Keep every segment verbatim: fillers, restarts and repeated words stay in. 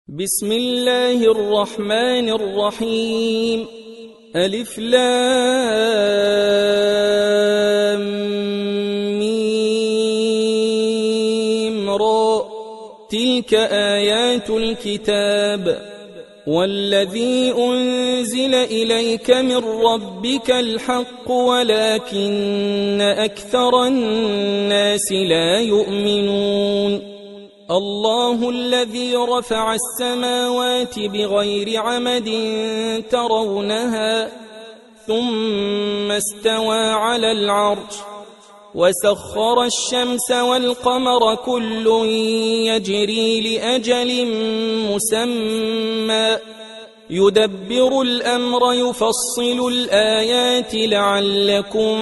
بسم الله الرحمن الرحيم. ألف لام ميم را. تلك آيات الكتاب والذي أنزل إليك من ربك الحق ولكن أكثر الناس لا يؤمنون. الله الذي رفع السماوات بغير عمد ترونها ثم استوى على العرش وسخر الشمس والقمر كل يجري لأجل مسمى يدبر الأمر يفصل الآيات لعلكم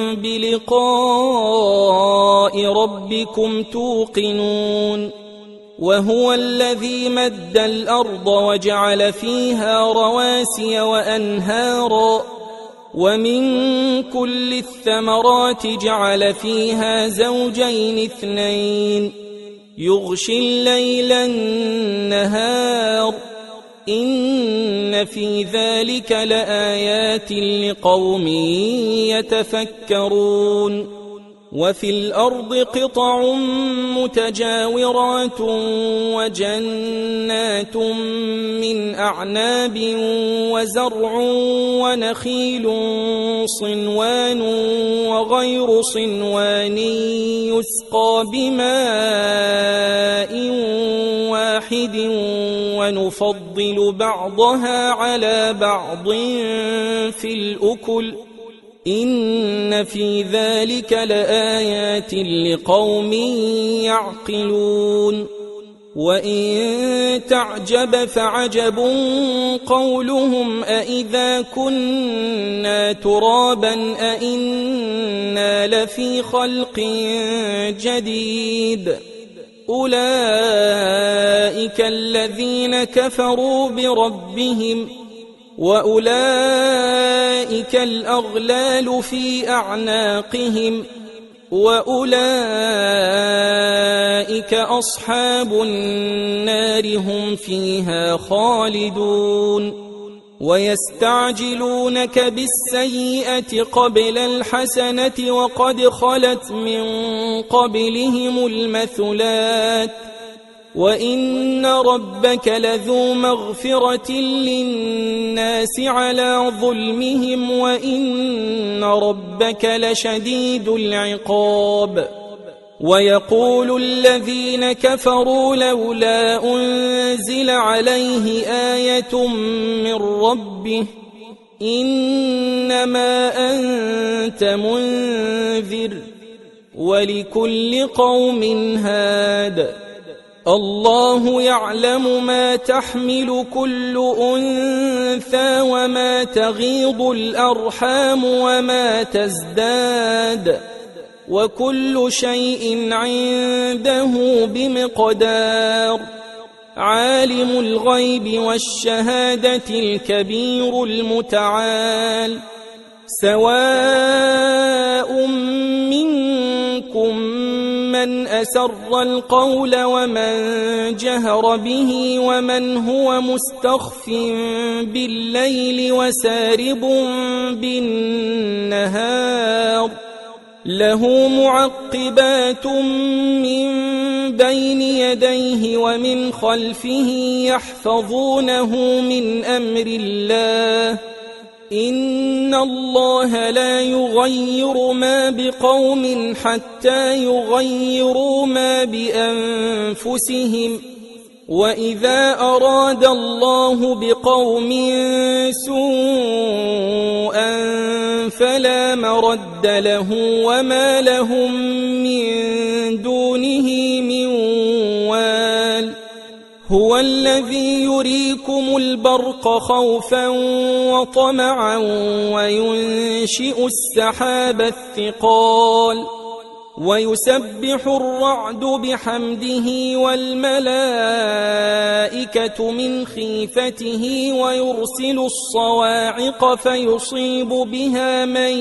بلقاء ربكم توقنون. وهو الذي مد الأرض وجعل فيها رواسي وأنهارا ومن كل الثمرات جعل فيها زوجين اثنين يغشي الليل النهار إن في ذلك لآيات لقوم يتفكرون. وفي الأرض قطع متجاورات وجنات من أعناب وزرع ونخيل صنوان وغير صنوان يسقى بماء واحد ونفضل بعضها على بعض في الأكل إن في ذلك لآيات لقوم يعقلون. وإن تعجب فعجب قولهم أإذا كنا ترابا أإنا لفي خلق جديد أولئك الذين كفروا بربهم وأولئك الأغلال في أعناقهم وأولئك أصحاب النار هم فيها خالدون. ويستعجلونك بالسيئة قبل الحسنة وقد خلت من قبلهم المثلات وإن ربك لذو مغفرة للناس على ظلمهم وإن ربك لشديد العقاب. ويقول الذين كفروا لولا أنزل عليه آية من ربه إنما أنت منذر ولكل قوم هاد. الله يعلم ما تحمل كل أنثى وما تغيض الأرحام وما تزداد وكل شيء عنده بمقدار. عالم الغيب والشهادة الكبير المتعال. سواء منكم من أسر القول ومن جهر به ومن هو مستخف بالليل وسارب بالنهار له معقبات من بين يديه ومن خلفه يحفظونه من أمر الله إن الله لا يغير ما بقوم حتى يغيروا ما بأنفسهم وإذا أراد الله بقوم سوءا فلا مرد له وما لهم من دونه من وال. هو الذي يريكم البرق خوفا وطمعا وينشئ السحاب الثقال ويسبح الرعد بحمده والملائكة من خيفته ويرسل الصواعق فيصيب بها من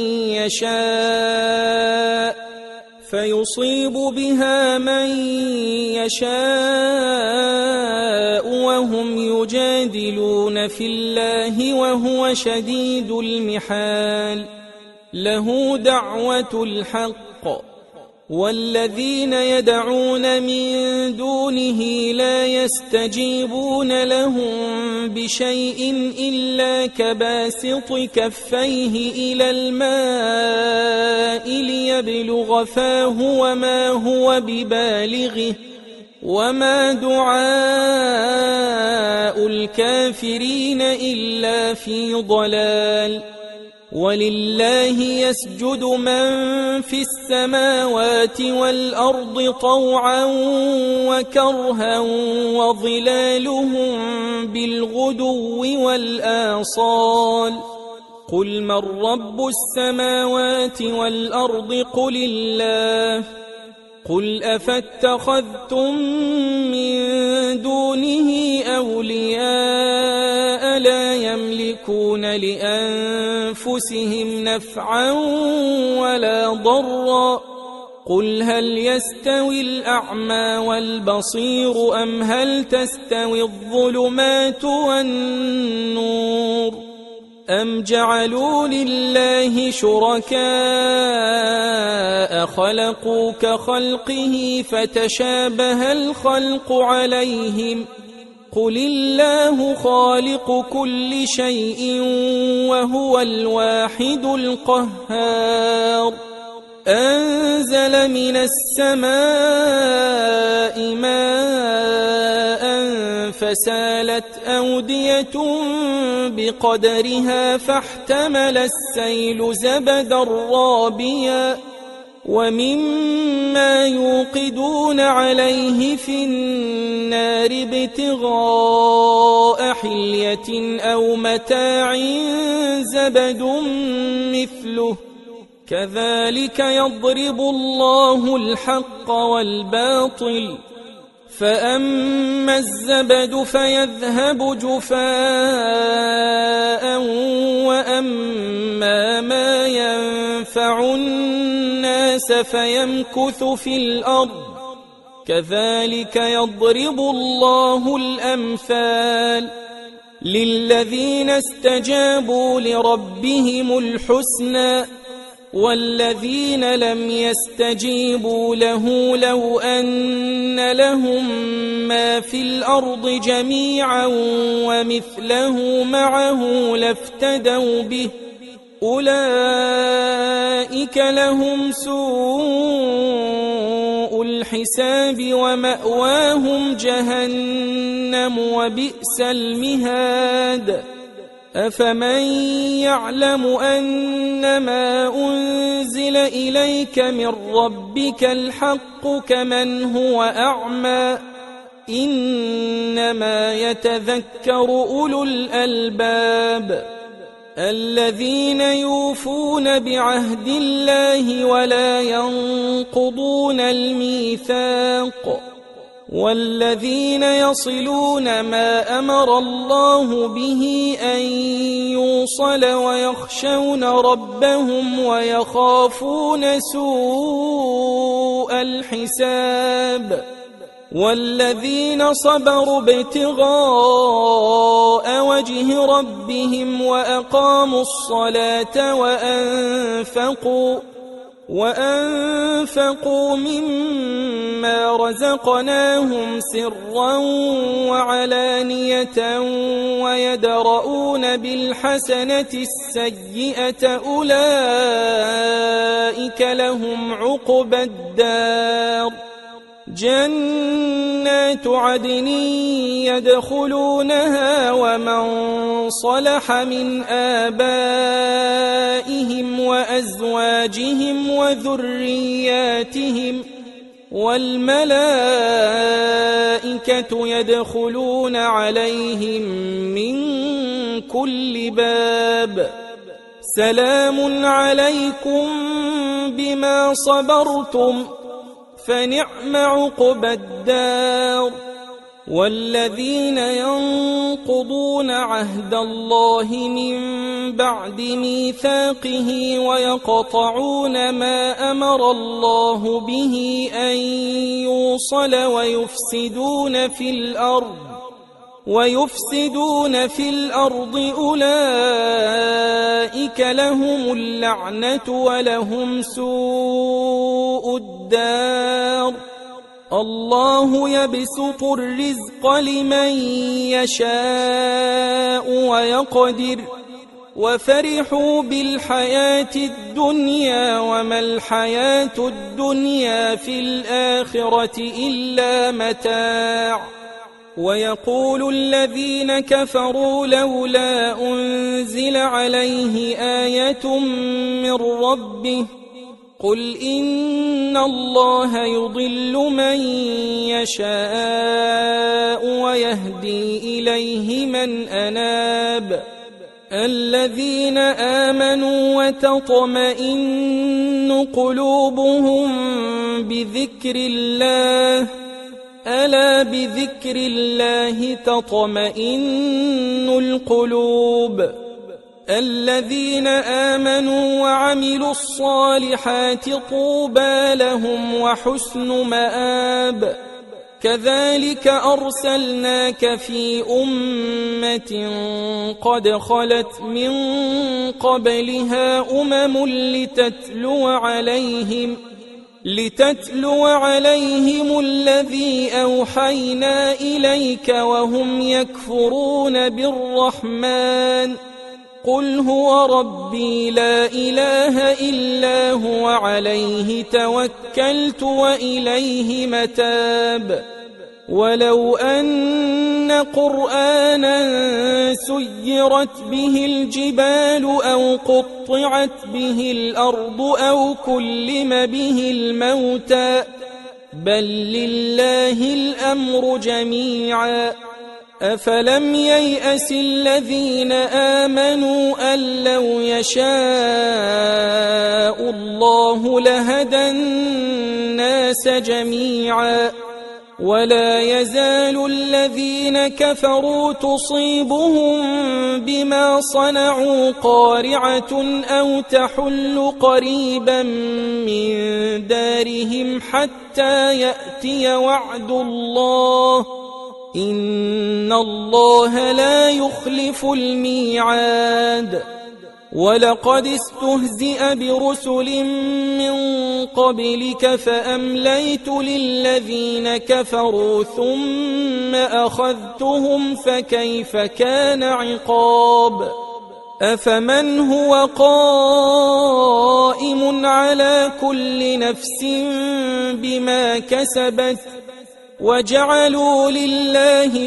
يشاء فيصيب بها من يشاء وهم يجادلون في الله وهو شديد المحال له دعوة الحق والذين يدعون من دونه لا يستجيبون لهم بشيء إلا كباسط كفيه إلى الماء ليبلغ فاه وما هو ببالغه وما دعاء الكافرين إلا في ضلال ولله يسجد من في السماوات والأرض طوعا وكرها وظلالهم بالغدو والآصال قل من رب السماوات والأرض قل الله قل أفاتخذتم من دونه أولياء لا يملكون لأنفسهم نفعا ولا ضرا قل هل يستوي الأعمى والبصير أم هل تستوي الظلمات والنور أم جعلوا لله شركاء خلقوا كخلقه فتشابه الخلق عليهم قل الله خالق كل شيء وهو الواحد القهار أنزل من السماء ماء فسالت أودية بقدرها فاحتمل السيل زبدا رابيا ومما يوقدون عليه في النار ابتغاء حلية أو متاع زبد مثله كذلك يضرب الله الحق والباطل فأما الزبد فيذهب جفاء وأما ما ينفع الناس فيمكث في الأرض كذلك يضرب الله الأمثال للذين استجابوا لربهم الحسنى والذين لم يستجيبوا له لو أن لهم ما في الأرض جميعا ومثله معه لافتدوا به أولئك لهم سوء الحساب ومأواهم جهنم وبئس المهاد أفمن يعلم أنما أنزل إليك من ربك الحق كمن هو أعمى إنما يتذكر أولو الألباب الذين يوفون بعهد الله ولا ينقضون الميثاق والذين يصلون ما أمر الله به أن يوصل ويخشون ربهم ويخافون سوء الحساب والذين صبروا ابتغاء وجه ربهم وأقاموا الصلاة وأنفقوا وأنفقوا مما رزقناهم سرا وعلانية ويدرؤون بالحسنة السيئة أولئك لهم عقبى الدار جنات عدن يدخلونها ومن صلح من آبائهم وأزواجهم وذرياتهم والملائكة يدخلون عليهم من كل باب سلام عليكم بما صبرتم فنعم عقبى الدار والذين ينقضون عهد الله من بعد ميثاقه ويقطعون ما أمر الله به أن يوصل ويفسدون في الأرض ويفسدون في الأرض أولئك لهم اللعنة ولهم سوء الدار. الله يبسط الرزق لمن يشاء ويقدر وفرحوا بالحياة الدنيا وما الحياة الدنيا في الآخرة إلا متاع. ويقول الذين كفروا لولا أنزل عليه آية من ربه قل إن الله يضل من يشاء ويهدي إليه من أناب. الذين آمنوا وتطمئن قلوبهم بذكر الله ألا بذكر الله تطمئن القلوب. الذين آمنوا وعملوا الصالحات طوبى لهم وحسن مآب. كذلك أرسلناك في أمة قد خلت من قبلها أمم لتتلو عليهم لتتلو عليهم الذي أوحينا إليك وهم يكفرون بالرحمن قل هو ربي لا إله إلا هو عليه توكلت وإليه متاب. ولو أن قرآنا سيرت به الجبال أو قطعت به الأرض أو كلم به الموتى بل لله الأمر جميعا أفلم ييأس الذين آمنوا أن لو يشاء الله لهدى الناس جميعا ولا يزال الذين كفروا تصيبهم بما صنعوا قارعة أو تحل قريبا من دارهم حتى يأتي وعد الله إن الله لا يخلف الميعاد. ولقد استهزئ برسل من قبلك فأمليت للذين كفروا ثم أخذتهم فكيف كان عقاب. أفمن هو قائم على كل نفس بما كسبت وجعلوا لله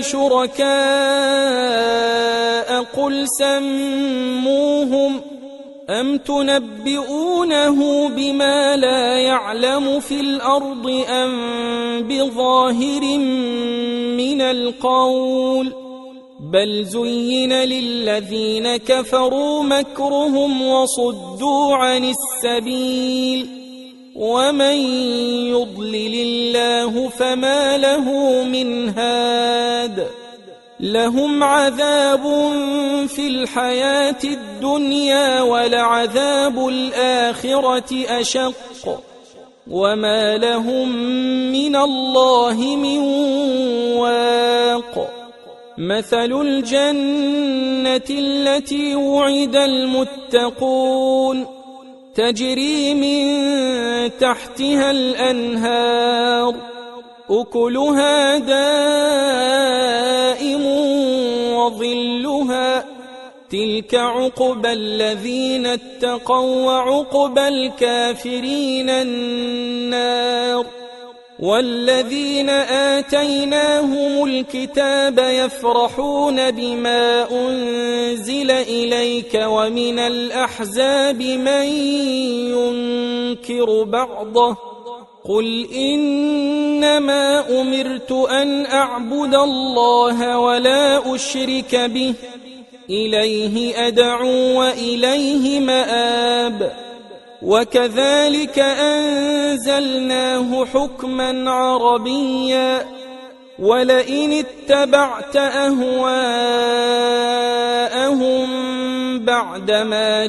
شركاء قل سموهم أم تنبئونه بما لا يعلم في الأرض أم بظاهر من القول بل زين للذين كفروا مكرهم وصدوا عن السبيل ومن يضلل الله فما له من هاد. لهم عذاب في الحياة الدنيا ولعذاب الآخرة أشق وما لهم من الله من واق. مثل الجنة التي وعد المتقون تجري من تحتها الأنهار أكلها دائم وظلها تلك عقبى الذين اتقوا وعقبى الكافرين النار. والذين آتيناهم الكتاب يفرحون بما أنزل إليك ومن الأحزاب من ينكر بعضه قل إنما أمرت أن أعبد الله ولا أشرك به إليه أدعو وإليه مآب. وكذلك أنزلناه حكما عربيا ولئن اتبعت أهواءهم بعدما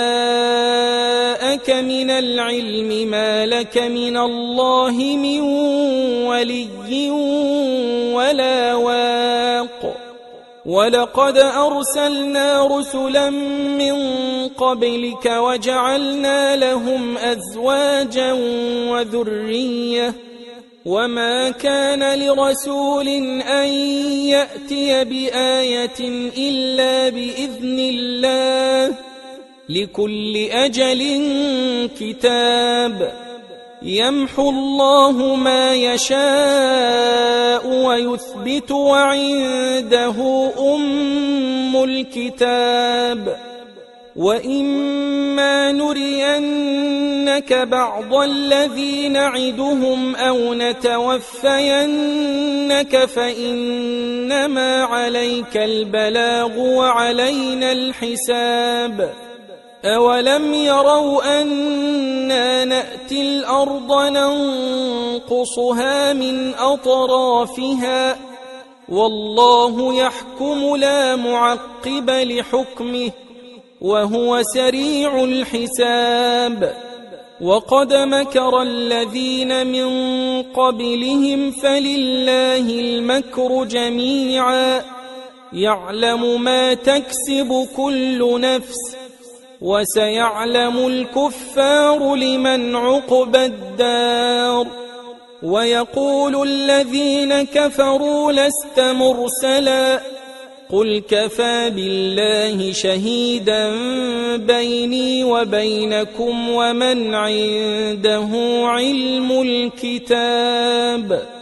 جاءك من العلم ما لك من الله من ولي ولا واق. ولقد أرسلنا رسلا من قبلك وجعلنا لهم أزواجا وذرية وما كان لرسول أن يأتي بآية إلا بإذن الله لكل أجل كتاب يمحو الله ما يشاء ويثبت وعنده أم الكتاب وإما نرينك بعض الذي نعدهم أو نتوفينك فإنما عليك البلاغ وعلينا الحساب أولم يروا أنا نأتي الأرض ننقصها من أطرافها والله يحكم لا معقب لحكمه وهو سريع الحساب وقد مكر الذين من قبلهم فلله المكر جميعا يعلم ما تكسب كل نفس وسيعلم الكفار لمن عقبى الدار ويقول الذين كفروا لست مرسلا قل كفى بالله شهيدا بيني وبينكم ومن عنده علم الكتاب